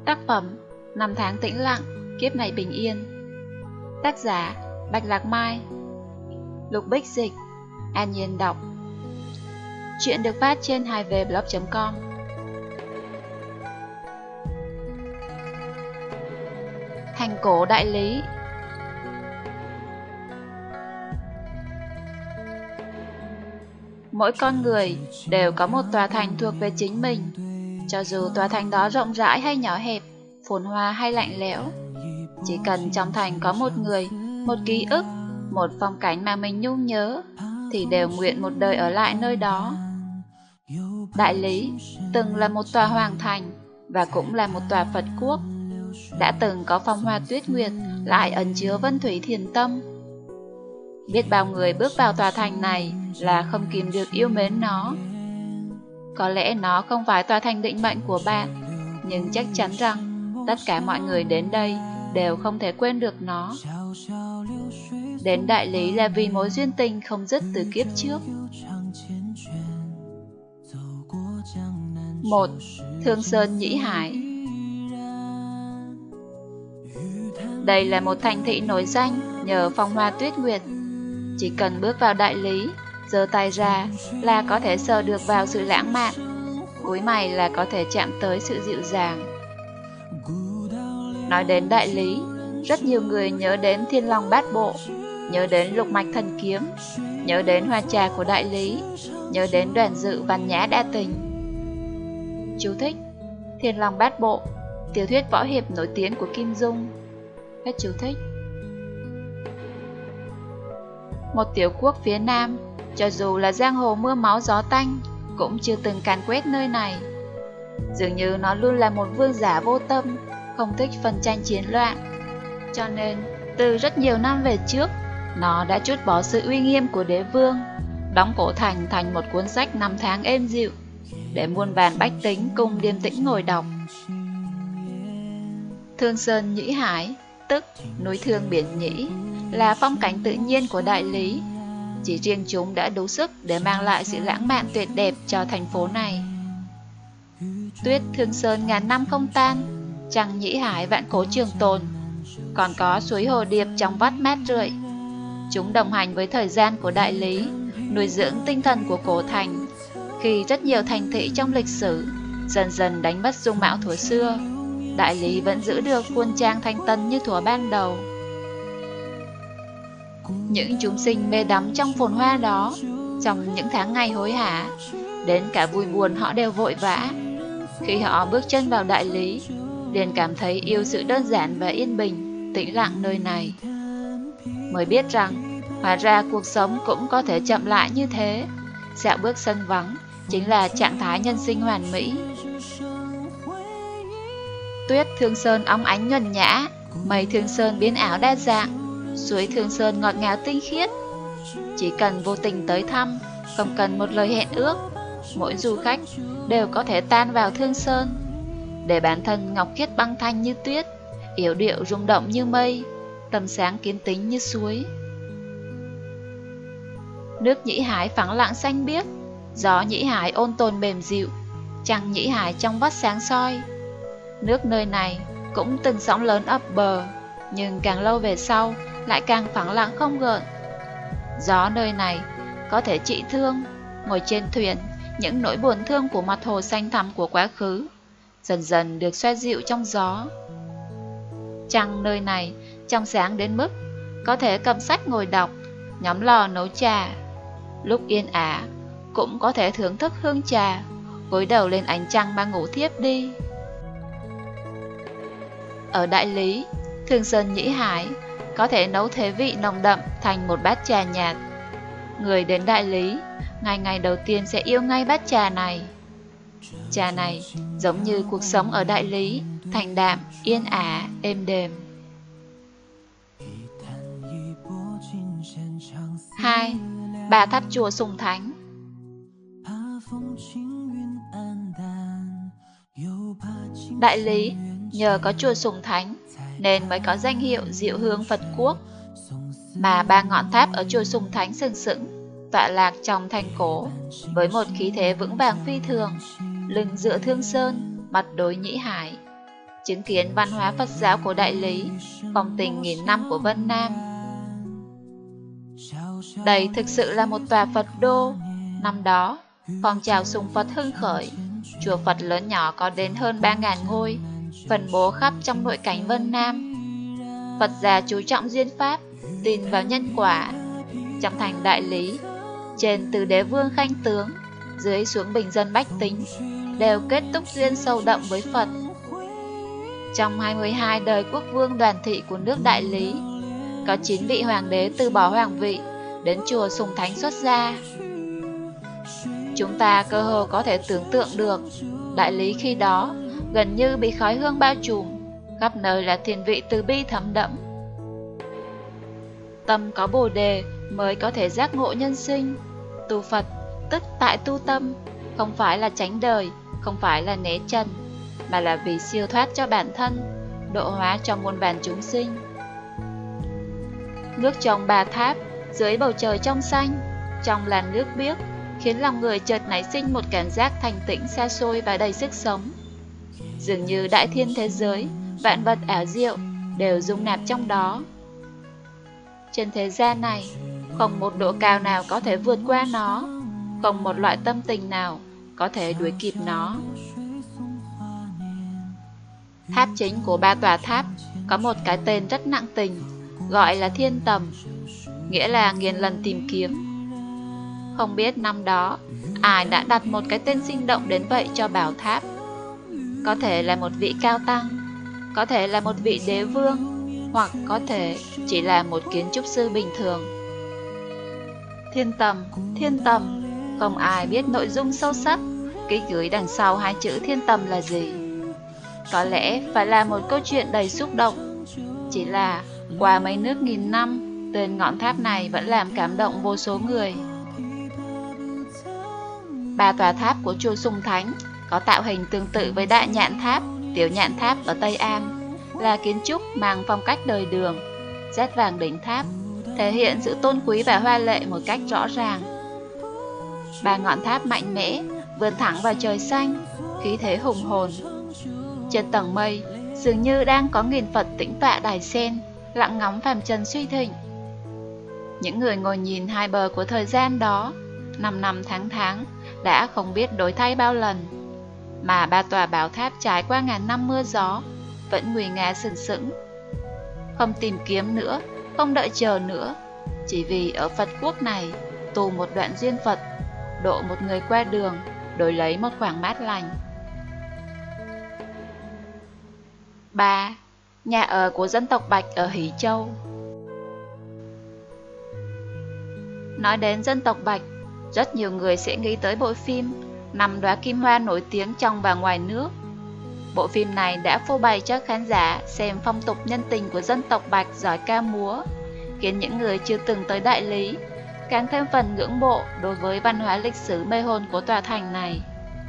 Tác phẩm Năm tháng tĩnh lặng, kiếp này bình yên. Tác giả Bạch Lạc Mai. Lục Bích dịch, An Nhiên đọc. Chuyện được phát trên 2vblog.com. Thành cổ đại lý. Mỗi con người đều có một tòa thành thuộc về chính mình. Cho dù tòa thành đó rộng rãi hay nhỏ hẹp, phồn hoa hay lạnh lẽo, chỉ cần trong thành có một người, một ký ức, một phong cảnh mà mình nhung nhớ, thì đều nguyện một đời ở lại nơi đó. Đại Lý từng là một tòa hoàng thành và cũng là một tòa Phật quốc. Đã từng có phong hoa tuyết nguyệt, lại ẩn chứa vân thủy thiền tâm. Biết bao người bước vào tòa thành này là không kìm được yêu mến nó. Có lẽ nó không phải tòa thành định mệnh của bạn, nhưng chắc chắn rằng tất cả mọi người đến đây đều không thể quên được nó. Đến Đại Lý là vì mối duyên tình không dứt từ kiếp trước. 1. Thương Sơn Nhĩ Hải. Đây là một thành thị nổi danh nhờ phong hoa tuyết nguyệt. Chỉ cần bước vào Đại Lý, giơ tay ra là có thể sờ được vào sự lãng mạn, cúi mày là có thể chạm tới sự dịu dàng. Nói đến Đại Lý, rất nhiều người nhớ đến Thiên Long Bát Bộ, nhớ đến Lục Mạch Thần Kiếm, nhớ đến hoa trà của Đại Lý, nhớ đến Đoàn Dự văn nhã đa tình. Chú thích: Thiên Long Bát Bộ, tiểu thuyết võ hiệp nổi tiếng của Kim Dung. Hết chú thích. Một tiểu quốc phía Nam, cho dù là giang hồ mưa máu gió tanh, cũng chưa từng càn quét nơi này. Dường như nó luôn là một vương giả vô tâm, không thích phân tranh chiến loạn. Cho nên, từ rất nhiều năm về trước, nó đã trút bỏ sự uy nghiêm của đế vương, đóng cổ thành thành một cuốn sách năm tháng êm dịu, để muôn vàn bách tính cùng điềm tĩnh ngồi đọc. Thương Sơn Nhĩ Hải, tức núi Thương Biển Nhĩ, là phong cảnh tự nhiên của Đại Lý. Chỉ riêng chúng đã đủ sức để mang lại sự lãng mạn tuyệt đẹp cho thành phố này. Tuyết Thương Sơn ngàn năm không tan, trăng Nhĩ Hải vạn cổ trường tồn, còn có suối Hồ Điệp trong vắt mát rượi. Chúng đồng hành với thời gian của Đại Lý, nuôi dưỡng tinh thần của cổ thành. Khi rất nhiều thành thị trong lịch sử dần dần đánh mất dung mạo thuở xưa, Đại Lý vẫn giữ được khuôn trang thanh tân như thuở ban đầu. Những chúng sinh mê đắm trong phồn hoa đó, trong những tháng ngày hối hả, đến cả vui buồn họ đều vội vã. Khi họ bước chân vào Đại Lý, liền cảm thấy yêu sự đơn giản và yên bình, tĩnh lặng nơi này. Mới biết rằng, hóa ra cuộc sống cũng có thể chậm lại như thế. Dạo bước sân vắng chính là trạng thái nhân sinh hoàn mỹ. Tuyết Thương Sơn óng ánh nhuần nhã, mây Thương Sơn biến ảo đa dạng, suối Thương Sơn ngọt ngào tinh khiết. Chỉ cần vô tình tới thăm, không cần một lời hẹn ước, mỗi du khách đều có thể tan vào Thương Sơn, để bản thân ngọc khiết băng thanh như tuyết, yểu điệu rung động như mây, tâm sáng kiến tính như suối. Nước Nhĩ Hải phẳng lặng xanh biếc, gió Nhĩ Hải ôn tồn mềm dịu, trăng Nhĩ Hải trong vắt sáng soi. Nước nơi này cũng từng sóng lớn ập bờ, nhưng càng lâu về sau lại càng phẳng lặng không gợn. Gió nơi này có thể trị thương, ngồi trên thuyền, những nỗi buồn thương của mặt hồ xanh thẳm của quá khứ dần dần được xoa dịu trong gió. Trăng nơi này trong sáng đến mức có thể cầm sách ngồi đọc, nhóm lò nấu trà. Lúc yên ả cũng có thể thưởng thức hương trà, gối đầu lên ánh trăng mà ngủ thiếp đi. Ở Đại Lý, Thương Sơn Nhĩ Hải có thể nấu thế vị nồng đậm thành một bát trà nhạt. Người đến Đại Lý, ngày ngày đầu tiên sẽ yêu ngay bát trà này. Trà này giống như cuộc sống ở Đại Lý, thành đạm, yên ả, êm đềm. 2. Bà Tháp Chùa Sùng Thánh. Đại Lý nhờ có chùa Sùng Thánh nên mới có danh hiệu Diệu Hương Phật Quốc. Mà ba ngọn tháp ở chùa Sùng Thánh sừng sững, tọa lạc trong thành cổ, với một khí thế vững vàng phi thường, lưng dựa Thương Sơn, mặt đối Nhĩ Hải. chứng kiến văn hóa Phật giáo của Đại Lý, phong tình nghìn năm của Vân Nam. Đây thực sự là một tòa Phật đô. Năm đó, phong trào sùng Phật hưng khởi, chùa Phật lớn nhỏ có đến hơn 3.000 ngôi, phân bố khắp trong nội cảnh Vân Nam. Phật gia chú trọng duyên pháp, tin vào nhân quả. Trong thành Đại Lý, trên từ đế vương khanh tướng, dưới xuống bình dân bách tính, đều kết thúc duyên sâu đậm với Phật. Trong 22 đời quốc vương đoàn thị của nước Đại Lý, có 9 vị hoàng đế từ bỏ hoàng vị, đến chùa sùng thánh xuất gia. Chúng ta cơ hồ có thể tưởng tượng được, Đại Lý khi đó gần như bị khói hương bao trùm, khắp nơi là thiên vị từ bi thấm đẫm. Tâm có Bồ đề mới có thể giác ngộ nhân sinh. Tu Phật tức tại tu tâm, không phải là tránh đời, không phải là né trần, mà là vì siêu thoát cho bản thân, độ hóa cho muôn vàn chúng sinh. Nước trong Bà Tháp, dưới bầu trời trong xanh, trong làn nước biếc, khiến lòng người chợt nảy sinh một cảm giác thanh tĩnh xa xôi và đầy sức sống. Dường như đại thiên thế giới, vạn vật ảo diệu đều dung nạp trong đó. Trên thế gian này, không một độ cao nào có thể vượt qua nó, không một loại tâm tình nào có thể đuổi kịp nó. Tháp chính của 3 tòa tháp có một cái tên rất nặng tình, gọi là Thiên Tầm, nghĩa là nghìn lần tìm kiếm. Không biết năm đó ai đã đặt một cái tên sinh động đến vậy cho bảo tháp. Có thể là một vị cao tăng, có thể là một vị đế vương, hoặc có thể chỉ là một kiến trúc sư bình thường. Thiên Tầm, không ai biết nội dung sâu sắc, ký gửi đằng sau hai chữ Thiên Tầm là gì. Có lẽ phải là một câu chuyện đầy xúc động. Chỉ là qua mấy nước nghìn năm, tên ngọn tháp này vẫn làm cảm động vô số người. 3 tòa tháp của chùa Sùng Thánh có tạo hình tương tự với Đại Nhạn Tháp, Tiểu Nhạn Tháp ở Tây An, là kiến trúc mang phong cách đời Đường. Rát vàng đỉnh tháp thể hiện sự tôn quý và hoa lệ một cách rõ ràng. 3 ngọn tháp mạnh mẽ vươn thẳng vào trời xanh, khí thế hùng hồn. Trên tầng mây dường như đang có nghìn Phật tĩnh tọa đài sen, lặng ngắm phàm trần suy thịnh. Những người ngồi nhìn hai bờ của thời gian đó, năm tháng đã không biết đổi thay bao lần, mà 3 tòa bảo tháp trải qua ngàn năm mưa gió vẫn nguy nga sừng sững. Không tìm kiếm nữa, không đợi chờ nữa, chỉ vì ở Phật quốc này tu một đoạn duyên Phật, độ một người qua đường, đổi lấy một khoảng mát lành. 3. Nhà ở của dân tộc Bạch ở Hỷ Châu. Nói đến dân tộc Bạch, rất nhiều người sẽ nghĩ tới bộ phim 5 đóa kim hoa nổi tiếng trong và ngoài nước. Bộ phim này đã phô bày cho khán giả xem phong tục nhân tình của dân tộc Bạch giỏi ca múa, khiến những người chưa từng tới Đại Lý càng thêm phần ngưỡng mộ đối với văn hóa lịch sử mê hồn của tòa thành này.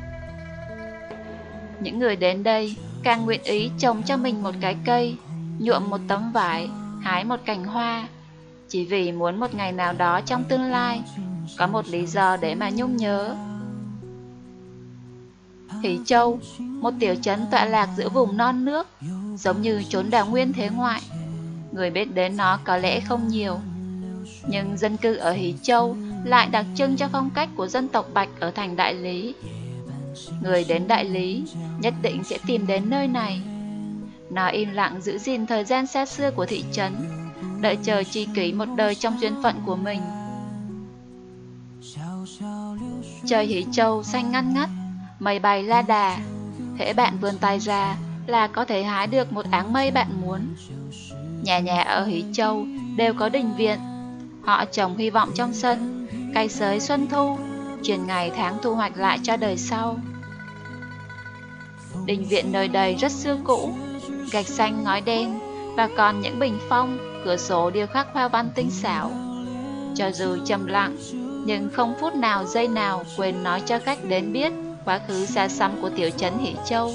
Những người đến đây càng nguyện ý trồng cho mình một cái cây, nhuộm một tấm vải, hái một cành hoa, chỉ vì muốn một ngày nào đó trong tương lai có một lý do để mà nhung nhớ. Hỷ Châu, một tiểu trấn tọa lạc giữa vùng non nước, giống như chốn đào nguyên thế ngoại. Người biết đến nó có lẽ không nhiều, nhưng dân cư ở Hỷ Châu lại đặc trưng cho phong cách của dân tộc Bạch ở thành Đại Lý. Người đến Đại Lý nhất định sẽ tìm đến nơi này. Nó im lặng giữ gìn thời gian xa xưa của thị trấn, đợi chờ tri kỷ một đời trong duyên phận của mình. Trời Hỷ Châu xanh ngắt ngắt, mây bay la đà. Hễ bạn vươn tay ra là có thể hái được một áng mây bạn muốn. Nhà nhà ở Hỷ Châu đều có đình viện. Họ trồng hy vọng trong sân, cày xới xuân thu, truyền ngày tháng thu hoạch lại cho đời sau. Đình viện nơi đây rất xưa cũ, gạch xanh ngói đen, và còn những bình phong, cửa sổ điêu khắc hoa văn tinh xảo. Cho dù trầm lặng, nhưng không phút nào giây nào quên nói cho khách đến biết quá khứ xa xăm của tiểu trấn Hỷ Châu.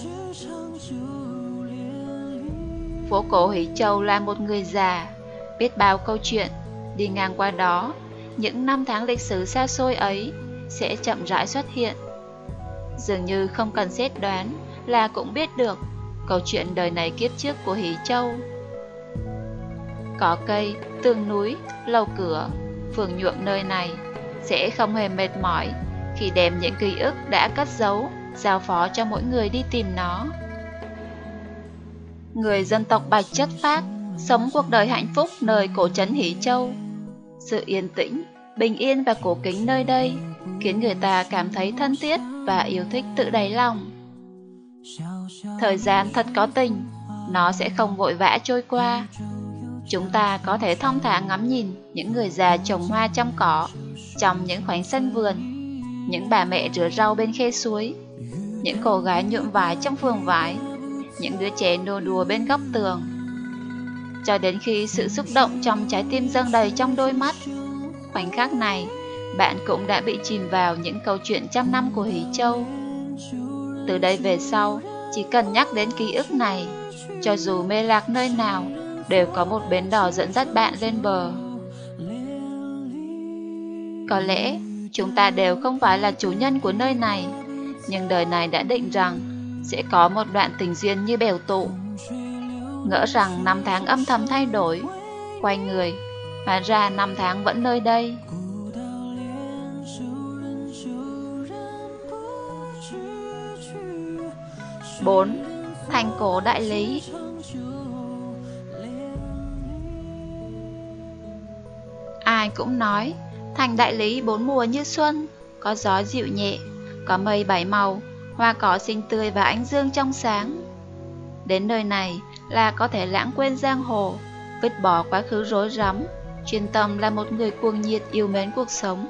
Phố cổ Hỷ Châu là một người già, biết bao câu chuyện. Đi ngang qua đó, những năm tháng lịch sử xa xôi ấy sẽ chậm rãi xuất hiện. Dường như không cần xét đoán là cũng biết được, câu chuyện đời này kiếp trước của Hỷ Châu. Có cây, tường núi, lầu cửa, phường nhuộm nơi này sẽ không hề mệt mỏi khi đem những ký ức đã cất giấu giao phó cho mỗi người đi tìm nó. Người dân tộc Bạch chất phác sống cuộc đời hạnh phúc nơi cổ trấn Hỷ Châu. Sự yên tĩnh, bình yên và cổ kính nơi đây khiến người ta cảm thấy thân thiết và yêu thích tự đáy lòng. Thời gian thật có tình, nó sẽ không vội vã trôi qua. Chúng ta có thể thong thả ngắm nhìn những người già trồng hoa chăm cỏ trong những khoảnh sân vườn, những bà mẹ rửa rau bên khe suối, những cô gái nhuộm vải trong phường vải, những đứa trẻ nô đùa bên góc tường, cho đến khi sự xúc động trong trái tim dâng đầy trong đôi mắt. Khoảnh khắc này, bạn cũng đã bị chìm vào những câu chuyện trăm năm của Hỷ Châu. Từ đây về sau, chỉ cần nhắc đến ký ức này, cho dù mê lạc nơi nào, đều có một bến đò dẫn dắt bạn lên bờ. Có lẽ chúng ta đều không phải là chủ nhân của nơi này, nhưng đời này đã định rằng sẽ có một đoạn tình duyên như bèo tụ. Ngỡ rằng năm tháng âm thầm thay đổi, quay người, hóa ra năm tháng vẫn nơi đây. 4. Thành cổ đại lý. Ai cũng nói thành đại lý bốn mùa như xuân, có gió dịu nhẹ, có mây bảy màu, hoa cỏ xinh tươi và ánh dương trong sáng. Đến nơi này là có thể lãng quên giang hồ, vứt bỏ quá khứ rối rắm, chuyên tâm là một người cuồng nhiệt yêu mến cuộc sống.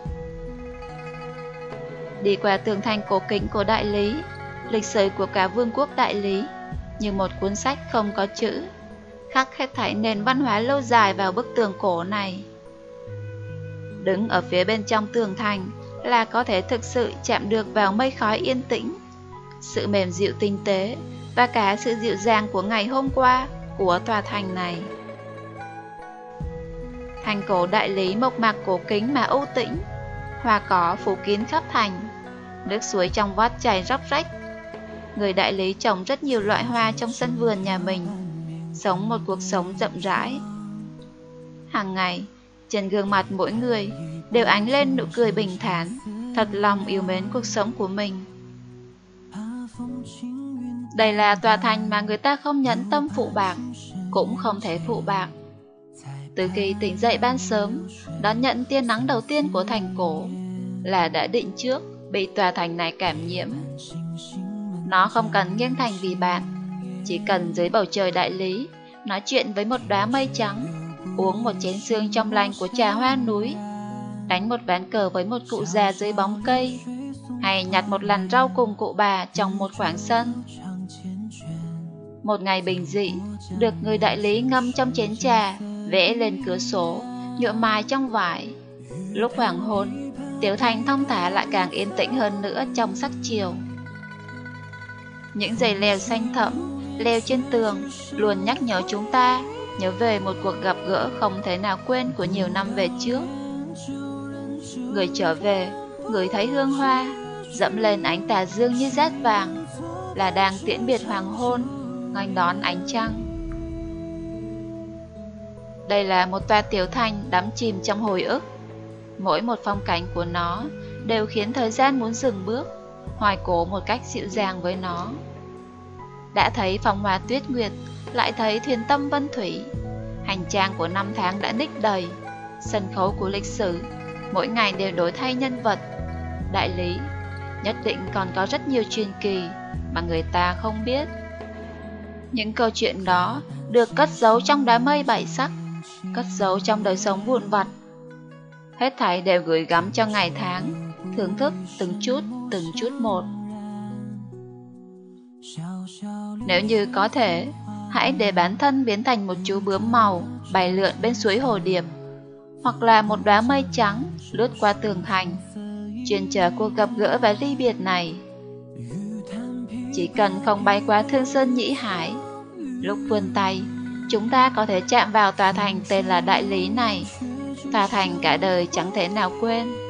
Đi qua tường thành cổ kính của đại lý, lịch sử của cả vương quốc đại lý như một cuốn sách không có chữ, khắc hết thảy nền văn hóa lâu dài vào bức tường cổ này. Đứng ở phía bên trong tường thành là có thể thực sự chạm được vào mây khói yên tĩnh, sự mềm dịu tinh tế và cả sự dịu dàng của ngày hôm qua của tòa thành này. Thành cổ đại lý mộc mạc cổ kính mà ưu tĩnh, hoa cỏ phủ kín khắp thành, nước suối trong vắt chảy róc rách. Người đại lý trồng rất nhiều loại hoa trong sân vườn nhà mình, sống một cuộc sống rộng rãi. Hàng ngày, trên gương mặt mỗi người đều ánh lên nụ cười bình thản, thật lòng yêu mến cuộc sống của mình. Đây là tòa thành mà người ta không nhẫn tâm phụ bạc, cũng không thể phụ bạc. Từ khi tỉnh dậy ban sớm, đón nhận tia nắng đầu tiên của thành cổ, là đã định trước bị tòa thành này cảm nhiễm. Nó không cần nghiêng thành vì bạn, chỉ cần dưới bầu trời đại lý, nói chuyện với một đóa mây trắng, uống một chén sương trong lành của trà hoa núi, đánh một ván cờ với một cụ già dưới bóng cây, hay nhặt một lằn rau cùng cụ bà trong một khoảng sân. Một ngày bình dị, được người đại lý ngâm trong chén trà, vẽ lên cửa sổ, nhuộm mài trong vải. Lúc hoàng hôn, tiểu thành thong thả lại càng yên tĩnh hơn nữa trong sắc chiều. Những dây leo xanh thẫm, leo trên tường, luôn nhắc nhở chúng ta nhớ về một cuộc gặp gỡ không thể nào quên của nhiều năm về trước. Người trở về, người thấy hương hoa, dẫm lên ánh tà dương như dát vàng, là đang tiễn biệt hoàng hôn, nghênh đón ánh trăng. Đây là một tòa tiểu thành đắm chìm trong hồi ức. Mỗi một phong cảnh của nó đều khiến thời gian muốn dừng bước, hoài cố một cách dịu dàng với nó. Đã thấy phong hoa tuyết nguyệt, lại thấy thuyền tâm vân thủy. Hành trang của năm tháng đã ních đầy, sân khấu của lịch sử, mỗi ngày đều đổi thay nhân vật. Đại lý nhất định còn có rất nhiều truyền kỳ mà người ta không biết. Những câu chuyện đó được cất giấu trong đám mây bảy sắc, cất giấu trong đời sống vụn vặt. Hết thảy đều gửi gắm cho ngày tháng, thưởng thức từng chút một. Nếu như có thể, hãy để bản thân biến thành một chú bướm màu bay lượn bên suối hồ điệp, hoặc là một đóa mây trắng lướt qua tường thành, chuyên chờ cuộc gặp gỡ và ly biệt này. Chỉ cần không bay qua Thương Sơn Nhĩ Hải, lúc vươn tay, chúng ta có thể chạm vào tòa thành tên là Đại Lý này, tòa thành cả đời chẳng thể nào quên.